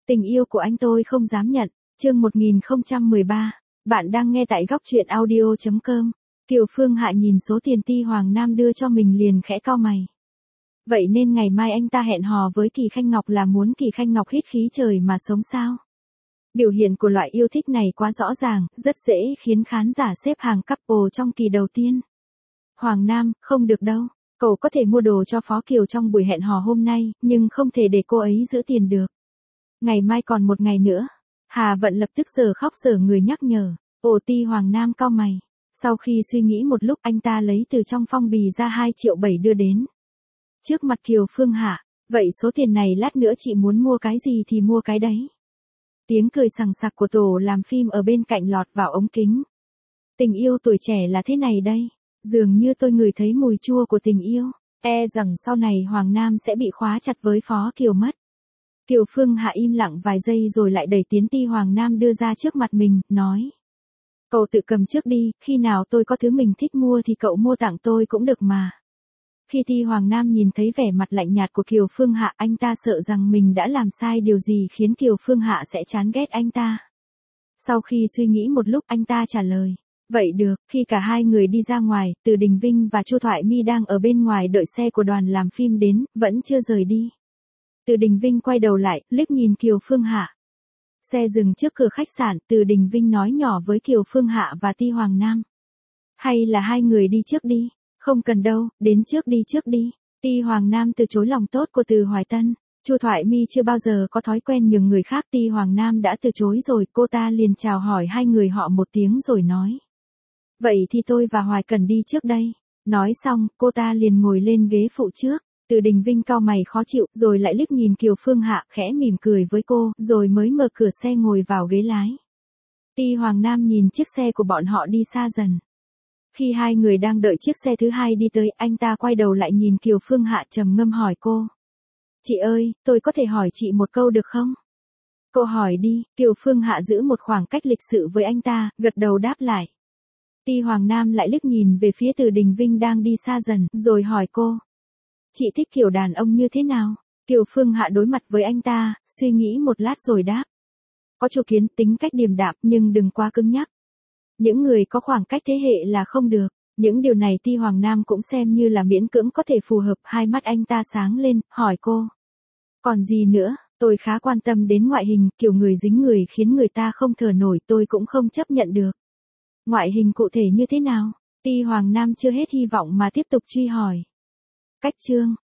Tình yêu của anh tôi không dám nhận. Chương 1013. Bạn đang nghe tại góc truyện audio.com. Kiều Phương Hạ nhìn số tiền Ti Hoàng Nam đưa cho mình liền khẽ cau mày. Vậy nên ngày mai anh ta hẹn hò với Kỳ Khanh Ngọc là muốn Kỳ Khanh Ngọc hít khí trời mà sống sao? Biểu hiện của loại yêu thích này quá rõ ràng, rất dễ khiến khán giả xếp hàng couple trong kỳ đầu tiên. Hoàng Nam, không được đâu. Cậu có thể mua đồ cho Phó Kiều trong buổi hẹn hò hôm nay, nhưng không thể để cô ấy giữ tiền được. Ngày mai còn một ngày nữa. Hà Vận lập tức giờ khóc giờ người nhắc nhở. Ồ, Ti Hoàng Nam cau mày. Sau khi suy nghĩ một lúc anh ta lấy từ trong phong bì ra 2,7 triệu đưa đến. Trước mặt Kiều Phương Hạ, vậy số tiền này lát nữa chị muốn mua cái gì thì mua cái đấy. Tiếng cười sằng sặc của tổ làm phim ở bên cạnh lọt vào ống kính. Tình yêu tuổi trẻ là thế này đây. Dường như tôi ngửi thấy mùi chua của tình yêu. E rằng sau này Hoàng Nam sẽ bị khóa chặt với Phó Kiều mất. Kiều Phương Hạ im lặng vài giây rồi lại đẩy tiến Ti Hoàng Nam đưa ra trước mặt mình, nói. Cậu tự cầm trước đi, khi nào tôi có thứ mình thích mua thì cậu mua tặng tôi cũng được mà. Khi Ti Hoàng Nam nhìn thấy vẻ mặt lạnh nhạt của Kiều Phương Hạ, anh ta sợ rằng mình đã làm sai điều gì khiến Kiều Phương Hạ sẽ chán ghét anh ta. Sau khi suy nghĩ một lúc anh ta trả lời. Vậy được, khi cả hai người đi ra ngoài, Từ Đình Vinh và Chu Thoại My đang ở bên ngoài đợi xe của đoàn làm phim đến, vẫn chưa rời đi. Từ Đình Vinh quay đầu lại, liếc nhìn Kiều Phương Hạ. Xe dừng trước cửa khách sạn, Từ Đình Vinh nói nhỏ với Kiều Phương Hạ và Ti Hoàng Nam. Hay là hai người đi trước đi? Không cần đâu, đến trước đi. Ti Hoàng Nam từ chối lòng tốt của Từ Hoài Tân. Chu Thoại My chưa bao giờ có thói quen nhường người khác, Ti Hoàng Nam đã từ chối rồi, cô ta liền chào hỏi hai người họ một tiếng rồi nói. Vậy thì tôi và Hoài Cần đi trước đây. Nói xong, cô ta liền ngồi lên ghế phụ trước. Từ Đình Vinh cau mày khó chịu, rồi lại liếc nhìn Kiều Phương Hạ, khẽ mỉm cười với cô, rồi mới mở cửa xe ngồi vào ghế lái. Ti Hoàng Nam nhìn chiếc xe của bọn họ đi xa dần. Khi hai người đang đợi chiếc xe thứ hai đi tới, anh ta quay đầu lại nhìn Kiều Phương Hạ trầm ngâm hỏi cô. Chị ơi, tôi có thể hỏi chị một câu được không? Cô hỏi đi. Kiều Phương Hạ giữ một khoảng cách lịch sự với anh ta, gật đầu đáp lại. Ti Hoàng Nam lại liếc nhìn về phía Từ Đình Vinh đang đi xa dần, rồi hỏi cô. Chị thích kiểu đàn ông như thế nào? Kiều Phương Hạ đối mặt với anh ta, suy nghĩ một lát rồi đáp. Có chủ kiến, tính cách điềm đạm nhưng đừng quá cứng nhắc. Những người có khoảng cách thế hệ là không được. Những điều này Ti Hoàng Nam cũng xem như là miễn cưỡng có thể phù hợp. Hai mắt anh ta sáng lên, hỏi cô. Còn gì nữa, tôi khá quan tâm đến ngoại hình, kiểu người dính người khiến người ta không thở nổi tôi cũng không chấp nhận được. Ngoại hình cụ thể như thế nào? Ti Hoàng Nam chưa hết hy vọng mà tiếp tục truy hỏi. Cách chương.